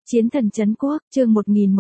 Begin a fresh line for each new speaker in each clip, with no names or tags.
Chiến thần trấn quốc, chương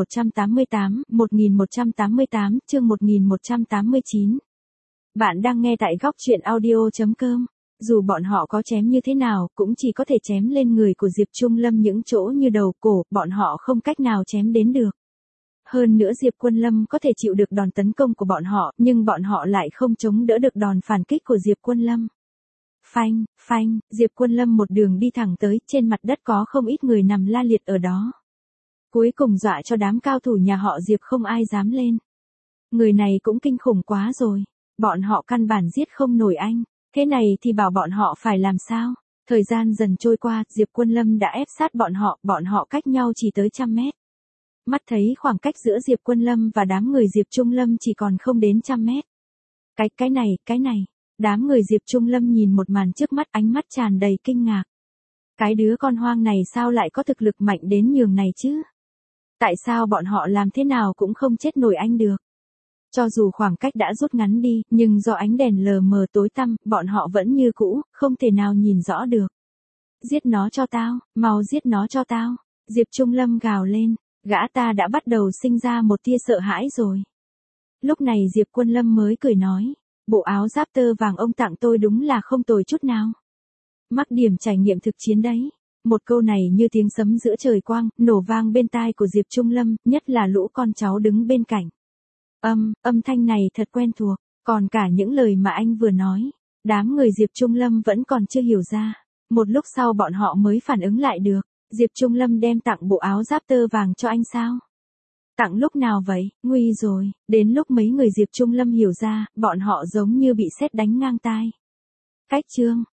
1188, chương 1189. Bạn đang nghe tại góc truyện audio.com. Dù bọn họ có chém như thế nào, cũng chỉ có thể chém lên người của Diệp Trung Lâm những chỗ như đầu, cổ, bọn họ không cách nào chém đến được. Hơn nữa Diệp Quân Lâm có thể chịu được đòn tấn công của bọn họ, nhưng bọn họ lại không chống đỡ được đòn phản kích của Diệp Quân Lâm. Phanh, phanh, Diệp Quân Lâm một đường đi thẳng tới, trên mặt đất có không ít người nằm la liệt ở đó. Cuối cùng dọa cho đám cao thủ nhà họ Diệp không ai dám lên. Người này cũng kinh khủng quá rồi, bọn họ căn bản giết không nổi anh, thế này thì bảo bọn họ phải làm sao? Thời gian dần trôi qua, Diệp Quân Lâm đã ép sát bọn họ cách nhau chỉ tới 100 mét. Mắt thấy khoảng cách giữa Diệp Quân Lâm và đám người Diệp Trung Lâm chỉ còn không đến 100 mét. Cái này, đám người Diệp Trung Lâm nhìn một màn trước mắt, ánh mắt tràn đầy kinh ngạc. Cái đứa con hoang này sao lại có thực lực mạnh đến nhường này chứ? Tại sao bọn họ làm thế nào cũng không chết nổi anh được? Cho dù khoảng cách đã rút ngắn đi, nhưng do ánh đèn lờ mờ tối tăm, bọn họ vẫn như cũ, không thể nào nhìn rõ được. Giết nó cho tao, mau giết nó cho tao. Diệp Trung Lâm gào lên, gã ta đã bắt đầu sinh ra một tia sợ hãi rồi. Lúc này Diệp Quân Lâm mới cười nói, bộ áo giáp tơ vàng ông tặng tôi đúng là không tồi chút nào. Mắc điểm trải nghiệm thực chiến đấy. Một câu này như tiếng sấm giữa trời quang, nổ vang bên tai của Diệp Trung Lâm, nhất là lũ con cháu đứng bên cạnh. Âm thanh này thật quen thuộc, còn cả những lời mà anh vừa nói. Đám người Diệp Trung Lâm vẫn còn chưa hiểu ra. Một lúc sau bọn họ mới phản ứng lại được. Diệp Trung Lâm đem tặng bộ áo giáp tơ vàng cho anh sao? Tặng lúc nào vậy? Nguy rồi, đến lúc mấy người Diệp Trung Lâm hiểu ra, bọn họ giống như bị sét đánh ngang tai. Cách chương,